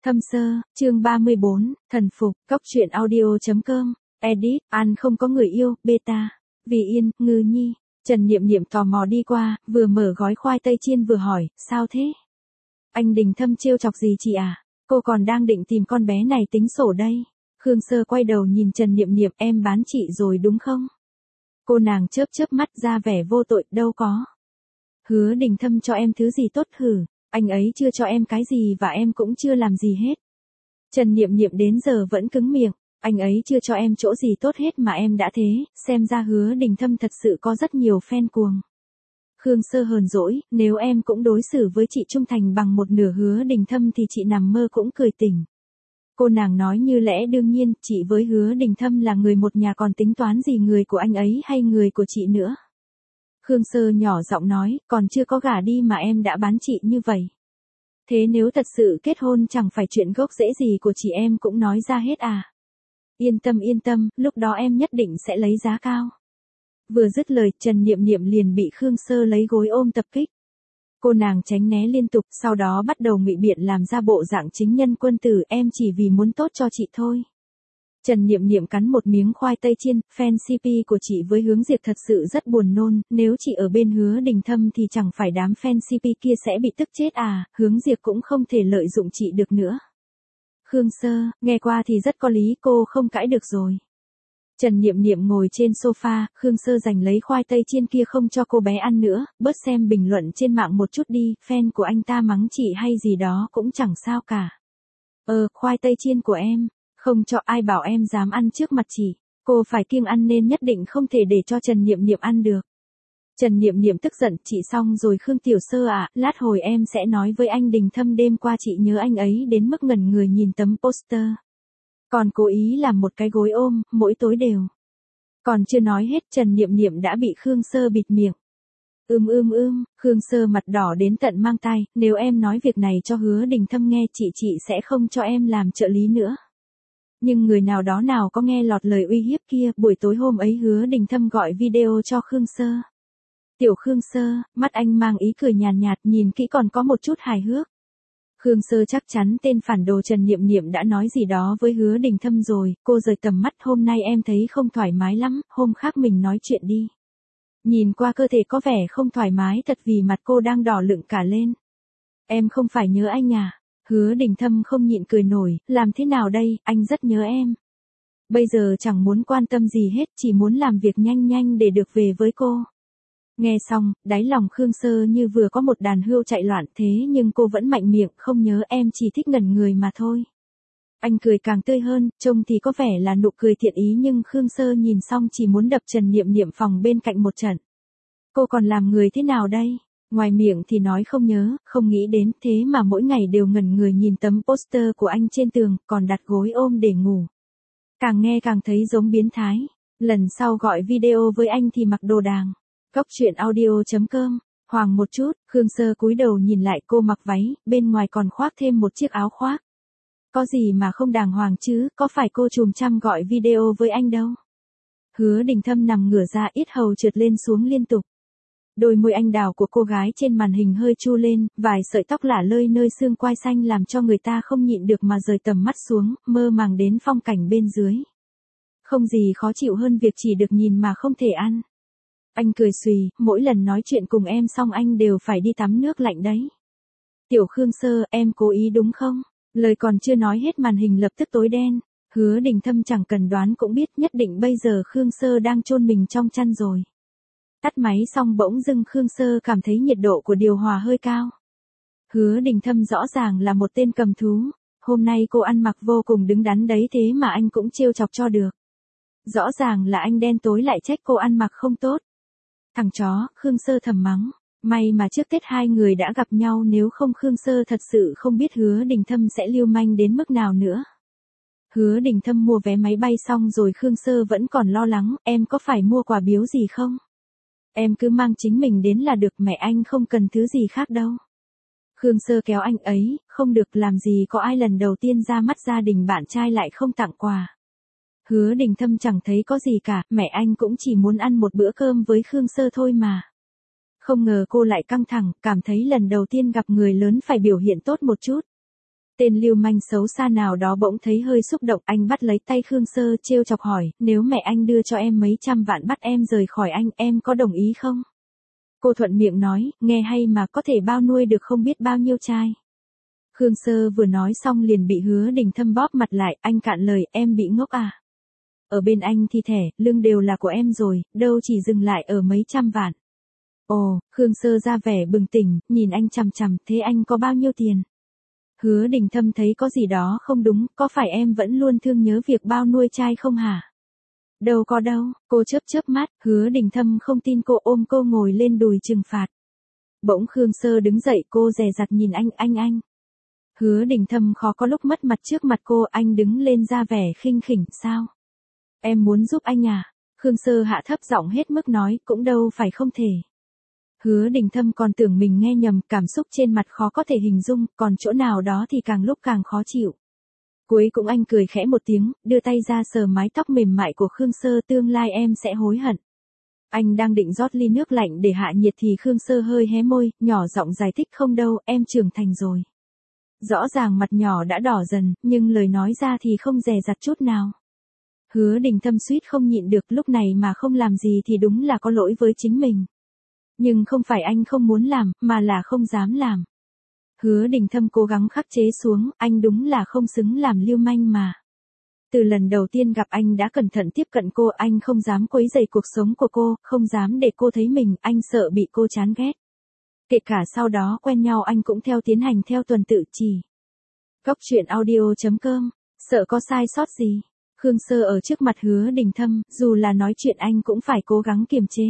Thâm sơ, chương 34, thần phục, cóc truyện audio.com, edit, An không có người yêu, beta, Vì Yên, Ngư Nhi. Trần Niệm Niệm tò mò đi qua, vừa mở gói khoai tây chiên vừa hỏi, sao thế? Anh Đình Thâm trêu chọc gì chị à? Cô còn đang định tìm con bé này tính sổ đây. Khương Sơ quay đầu nhìn Trần Niệm Niệm, em bán chị rồi đúng không? Cô nàng chớp chớp mắt ra vẻ vô tội, đâu có. Hứa Đình Thâm cho em thứ gì tốt hử? Anh ấy chưa cho em cái gì và em cũng chưa làm gì hết. Trần Niệm Niệm đến giờ vẫn cứng miệng, anh ấy chưa cho em chỗ gì tốt hết mà em đã thế, xem ra Hứa Đình Thâm thật sự có rất nhiều fan cuồng. Khương Sơ hờn dỗi, nếu em cũng đối xử với chị trung thành bằng một nửa Hứa Đình Thâm thì chị nằm mơ cũng cười tỉnh. Cô nàng nói như lẽ đương nhiên, chị với Hứa Đình Thâm là người một nhà còn tính toán gì người của anh ấy hay người của chị nữa. Khương Sơ nhỏ giọng nói, còn chưa có gả đi mà em đã bán chị như vậy. Thế nếu thật sự kết hôn chẳng phải chuyện gốc rễ gì của chị em cũng nói ra hết à? Yên tâm, lúc đó em nhất định sẽ lấy giá cao. Vừa dứt lời, Trần Niệm Niệm liền bị Khương Sơ lấy gối ôm tập kích. Cô nàng tránh né liên tục, sau đó bắt đầu ngụy biện làm ra bộ dạng chính nhân quân tử, em chỉ vì muốn tốt cho chị thôi. Trần Niệm Niệm cắn một miếng khoai tây chiên, fan CP của chị với Hướng Diệp thật sự rất buồn nôn, nếu chị ở bên Hứa Đình Thâm thì chẳng phải đám fan CP kia sẽ bị tức chết à, Hướng Diệp cũng không thể lợi dụng chị được nữa. Khương Sơ, nghe qua thì rất có lý, cô không cãi được rồi. Trần Niệm Niệm ngồi trên sofa, Khương Sơ giành lấy khoai tây chiên kia không cho cô bé ăn nữa, bớt xem bình luận trên mạng một chút đi, fan của anh ta mắng chị hay gì đó cũng chẳng sao cả. Khoai tây chiên của em. Không cho ai bảo em dám ăn trước mặt chị, cô phải kiêng ăn nên nhất định không thể để cho Trần Niệm Niệm ăn được. Trần Niệm Niệm tức giận, chị xong rồi Khương Tiểu Sơ ạ, lát hồi em sẽ nói với anh Đình Thâm đêm qua chị nhớ anh ấy đến mức ngẩn người nhìn tấm poster. Còn cố ý làm một cái gối ôm, mỗi tối đều. Còn chưa nói hết Trần Niệm Niệm đã bị Khương Sơ bịt miệng. Khương Sơ mặt đỏ đến tận mang tai, nếu em nói việc này cho Hứa Đình Thâm nghe chị sẽ không cho em làm trợ lý nữa. Nhưng người nào đó nào có nghe lọt lời uy hiếp kia, buổi tối hôm ấy Hứa Đình Thâm gọi video cho Khương Sơ. Tiểu Khương Sơ, mắt anh mang ý cười nhàn nhạt, nhìn kỹ còn có một chút hài hước. Khương Sơ chắc chắn tên phản đồ Trần Niệm Niệm đã nói gì đó với Hứa Đình Thâm rồi, cô rời tầm mắt, hôm nay em thấy không thoải mái lắm, hôm khác mình nói chuyện đi. Nhìn qua cơ thể có vẻ không thoải mái thật vì mặt cô đang đỏ lựng cả lên. Em không phải nhớ anh à? Hứa Đình Thâm không nhịn cười nổi, làm thế nào đây, anh rất nhớ em. Bây giờ chẳng muốn quan tâm gì hết, chỉ muốn làm việc nhanh để được về với cô. Nghe xong, đáy lòng Khương Sơ như vừa có một đàn hươu chạy loạn, thế nhưng cô vẫn mạnh miệng, không nhớ, em chỉ thích ngẩn người mà thôi. Anh cười càng tươi hơn, trông thì có vẻ là nụ cười thiện ý nhưng Khương Sơ nhìn xong chỉ muốn đập Trần Niệm Niệm phòng bên cạnh một trận. Cô còn làm người thế nào đây? Ngoài miệng thì nói không nhớ, không nghĩ đến, thế mà mỗi ngày đều ngẩn người nhìn tấm poster của anh trên tường, còn đặt gối ôm để ngủ. Càng nghe càng thấy giống biến thái. Lần sau gọi video với anh thì mặc đồ đàng. Cóc truyện audio.com, hoàng một chút, Khương Sơ cúi đầu nhìn lại, cô mặc váy, bên ngoài còn khoác thêm một chiếc áo khoác. Có gì mà không đàng hoàng chứ, có phải cô chùm chăm gọi video với anh đâu. Hứa Đình Thâm nằm ngửa ra, yết hầu trượt lên xuống liên tục. Đôi môi anh đào của cô gái trên màn hình hơi chu lên, vài sợi tóc lả lơi nơi xương quai xanh làm cho người ta không nhịn được mà rời tầm mắt xuống, mơ màng đến phong cảnh bên dưới. Không gì khó chịu hơn việc chỉ được nhìn mà không thể ăn. Anh cười xùy, mỗi lần nói chuyện cùng em xong anh đều phải đi tắm nước lạnh đấy. Tiểu Khương Sơ, em cố ý đúng không? Lời còn chưa nói hết màn hình lập tức tối đen. Hứa Đình Thâm chẳng cần đoán cũng biết nhất định bây giờ Khương Sơ đang chôn mình trong chăn rồi. Tắt máy xong bỗng dưng Khương Sơ cảm thấy nhiệt độ của điều hòa hơi cao. Hứa Đình Thâm rõ ràng là một tên cầm thú. Hôm nay cô ăn mặc vô cùng đứng đắn đấy thế mà anh cũng trêu chọc cho được. Rõ ràng là anh đen tối lại trách cô ăn mặc không tốt. Thằng chó, Khương Sơ thầm mắng. May mà trước Tết hai người đã gặp nhau, nếu không Khương Sơ thật sự không biết Hứa Đình Thâm sẽ lưu manh đến mức nào nữa. Hứa Đình Thâm mua vé máy bay xong rồi Khương Sơ vẫn còn lo lắng, em có phải mua quà biếu gì không? Em cứ mang chính mình đến là được, mẹ anh không cần thứ gì khác đâu. Khương Sơ kéo anh ấy, không được, làm gì có ai lần đầu tiên ra mắt gia đình bạn trai lại không tặng quà. Hứa Đình Thâm chẳng thấy có gì cả, mẹ anh cũng chỉ muốn ăn một bữa cơm với Khương Sơ thôi mà. Không ngờ cô lại căng thẳng, cảm thấy lần đầu tiên gặp người lớn phải biểu hiện tốt một chút. Tên lưu manh xấu xa nào đó bỗng thấy hơi xúc động, anh bắt lấy tay Khương Sơ trêu chọc hỏi, nếu mẹ anh đưa cho em mấy trăm vạn bắt em rời khỏi anh, em có đồng ý không? Cô thuận miệng nói, nghe hay mà, có thể bao nuôi được không biết bao nhiêu trai. Khương Sơ vừa nói xong liền bị Hứa Đình Thâm bóp mặt lại, anh cạn lời, em bị ngốc à? Ở bên anh thì thẻ, lương đều là của em rồi, đâu chỉ dừng lại ở mấy trăm vạn. Ồ, Khương Sơ ra vẻ bừng tỉnh, nhìn anh chằm chằm, thế anh có bao nhiêu tiền? Hứa Đình Thâm thấy có gì đó không đúng, có phải em vẫn luôn thương nhớ việc bao nuôi trai không hả? Đâu có đâu, cô chớp chớp mắt, Hứa Đình Thâm không tin cô, ôm cô ngồi lên đùi trừng phạt. Bỗng Khương Sơ đứng dậy, cô dè dặt nhìn anh. Hứa Đình Thâm khó có lúc mất mặt trước mặt cô, anh đứng lên ra vẻ khinh khỉnh, sao? Em muốn giúp anh à? Khương Sơ hạ thấp giọng hết mức nói, cũng đâu phải không thể. Hứa Đình Thâm còn tưởng mình nghe nhầm, cảm xúc trên mặt khó có thể hình dung, còn chỗ nào đó thì càng lúc càng khó chịu. Cuối cùng anh cười khẽ một tiếng, đưa tay ra sờ mái tóc mềm mại của Khương Sơ, tương lai em sẽ hối hận. Anh đang định rót ly nước lạnh để hạ nhiệt thì Khương Sơ hơi hé môi, nhỏ giọng giải thích, không đâu, em trưởng thành rồi. Rõ ràng mặt nhỏ đã đỏ dần, nhưng lời nói ra thì không dè dặt chút nào. Hứa Đình Thâm suýt không nhịn được, lúc này mà không làm gì thì đúng là có lỗi với chính mình. Nhưng không phải anh không muốn làm, mà là không dám làm. Hứa Đình Thâm cố gắng khắc chế xuống, anh đúng là không xứng làm lưu manh mà. Từ lần đầu tiên gặp anh đã cẩn thận tiếp cận cô, anh không dám quấy rầy cuộc sống của cô, không dám để cô thấy mình, anh sợ bị cô chán ghét. Kể cả sau đó quen nhau anh cũng theo tiến hành theo tuần tự chỉ. Góc truyện audio.com, sợ có sai sót gì. Khương Sơ ở trước mặt Hứa Đình Thâm, dù là nói chuyện anh cũng phải cố gắng kiềm chế.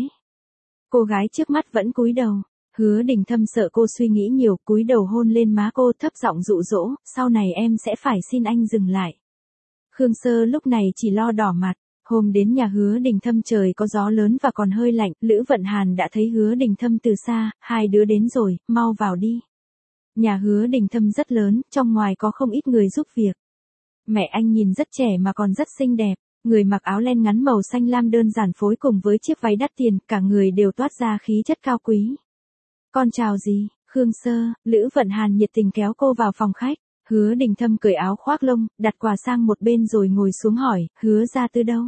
Cô gái trước mắt vẫn cúi đầu. Hứa Đình Thâm sợ cô suy nghĩ nhiều, cúi đầu hôn lên má cô, thấp giọng dụ dỗ, sau này em sẽ phải xin anh dừng lại. Khương Sơ lúc này chỉ lo đỏ mặt. Hôm đến nhà Hứa Đình Thâm trời có gió lớn và còn hơi lạnh, Lữ Vận Hàn đã thấy Hứa Đình Thâm từ xa, hai đứa đến rồi, mau vào đi. Nhà Hứa Đình Thâm rất lớn, trong ngoài có không ít người giúp việc. Mẹ anh nhìn rất trẻ mà còn rất xinh đẹp, người mặc áo len ngắn màu xanh lam đơn giản phối cùng với chiếc váy đắt tiền, cả người đều toát ra khí chất cao quý. Con chào gì, Khương Sơ, Lữ Vận Hàn nhiệt tình kéo cô vào phòng khách. Hứa Đình Thâm cởi áo khoác lông, đặt quà sang một bên rồi ngồi xuống hỏi, Hứa Gia Tứ đâu?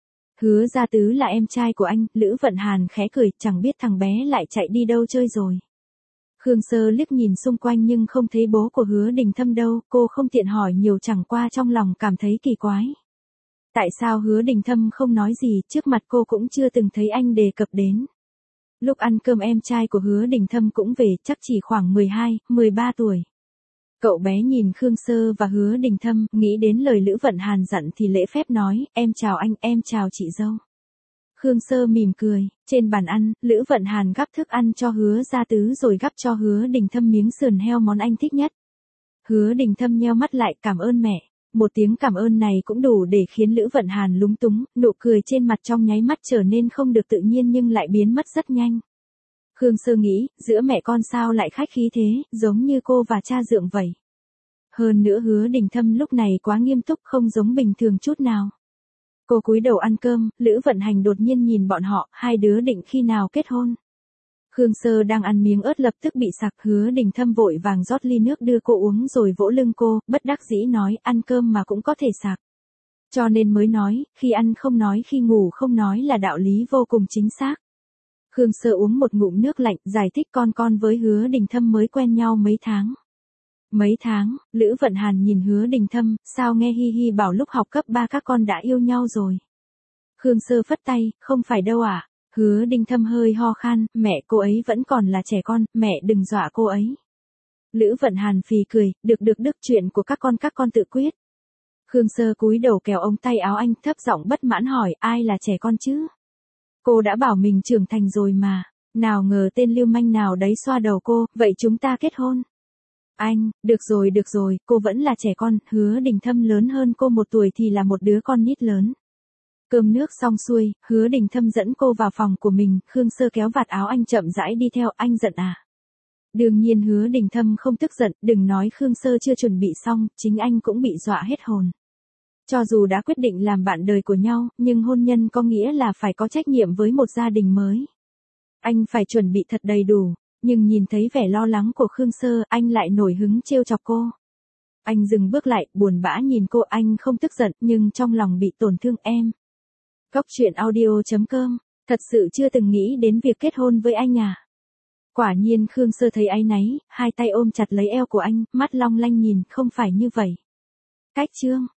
Hứa Gia Tứ là em trai của anh, Lữ Vận Hàn khẽ cười, chẳng biết thằng bé lại chạy đi đâu chơi rồi. Khương Sơ liếc nhìn xung quanh nhưng không thấy bố của Hứa Đình Thâm đâu, cô không tiện hỏi nhiều, chẳng qua trong lòng cảm thấy kỳ quái. Tại sao Hứa Đình Thâm không nói gì, trước mặt cô cũng chưa từng thấy anh đề cập đến. Lúc ăn cơm em trai của Hứa Đình Thâm cũng về, chắc chỉ khoảng 12, 13 tuổi. Cậu bé nhìn Khương Sơ và Hứa Đình Thâm, nghĩ đến lời Lữ Vận Hàn dặn thì lễ phép nói, em chào anh, em chào chị dâu. Khương Sơ mỉm cười, trên bàn ăn, Lữ Vận Hàn gắp thức ăn cho Hứa Gia Tứ rồi gắp cho Hứa Đình Thâm miếng sườn heo món anh thích nhất. Hứa Đình Thâm nheo mắt lại, cảm ơn mẹ. Một tiếng cảm ơn này cũng đủ để khiến Lữ Vận Hàn lúng túng, nụ cười trên mặt trong nháy mắt trở nên không được tự nhiên nhưng lại biến mất rất nhanh. Khương Sơ nghĩ, giữa mẹ con sao lại khách khí thế, giống như cô và cha dượng vậy. Hơn nữa Hứa Đình Thâm lúc này quá nghiêm túc, không giống bình thường chút nào. Cô cúi đầu ăn cơm, Lữ Vận Hành đột nhiên nhìn bọn họ, hai đứa định khi nào kết hôn. Khương Sơ đang ăn miếng ớt lập tức bị sặc, Hứa Đình Thâm vội vàng rót ly nước đưa cô uống rồi vỗ lưng cô, bất đắc dĩ nói, ăn cơm mà cũng có thể sặc. Cho nên mới nói, khi ăn không nói, khi ngủ không nói là đạo lý vô cùng chính xác. Khương Sơ uống một ngụm nước lạnh, giải thích con với Hứa Đình Thâm mới quen nhau mấy tháng. Mấy tháng, Lữ Vận Hàn nhìn Hứa Đình Thâm, sao nghe hi hi bảo lúc học cấp 3 các con đã yêu nhau rồi. Khương Sơ phất tay, không phải đâu ạ. Hứa Đình Thâm hơi ho khan, mẹ cô ấy vẫn còn là trẻ con, mẹ đừng dọa cô ấy. Lữ Vận Hàn phì cười, được chuyện của các con tự quyết. Khương Sơ cúi đầu kéo ống tay áo anh, thấp giọng bất mãn hỏi, ai là trẻ con chứ? Cô đã bảo mình trưởng thành rồi mà, nào ngờ tên lưu manh nào đấy xoa đầu cô, vậy chúng ta kết hôn. Anh, được rồi, cô vẫn là trẻ con, Hứa Đình Thâm lớn hơn cô 1 tuổi thì là một đứa con nít lớn. Cơm nước xong xuôi, Hứa Đình Thâm dẫn cô vào phòng của mình, Khương Sơ kéo vạt áo anh chậm rãi đi theo, anh giận à? Đương nhiên Hứa Đình Thâm không tức giận, đừng nói Khương Sơ chưa chuẩn bị xong, chính anh cũng bị dọa hết hồn. Cho dù đã quyết định làm bạn đời của nhau, nhưng hôn nhân có nghĩa là phải có trách nhiệm với một gia đình mới. Anh phải chuẩn bị thật đầy đủ, nhưng nhìn thấy vẻ lo lắng của Khương Sơ, anh lại nổi hứng trêu chọc cô. Anh dừng bước lại, buồn bã nhìn cô, anh không tức giận, nhưng trong lòng bị tổn thương em. Cốc truyện audio.com, thật sự chưa từng nghĩ đến việc kết hôn với anh à? Quả nhiên Khương Sơ thấy áy náy, hai tay ôm chặt lấy eo của anh, mắt long lanh nhìn, không phải như vậy. Cách chương.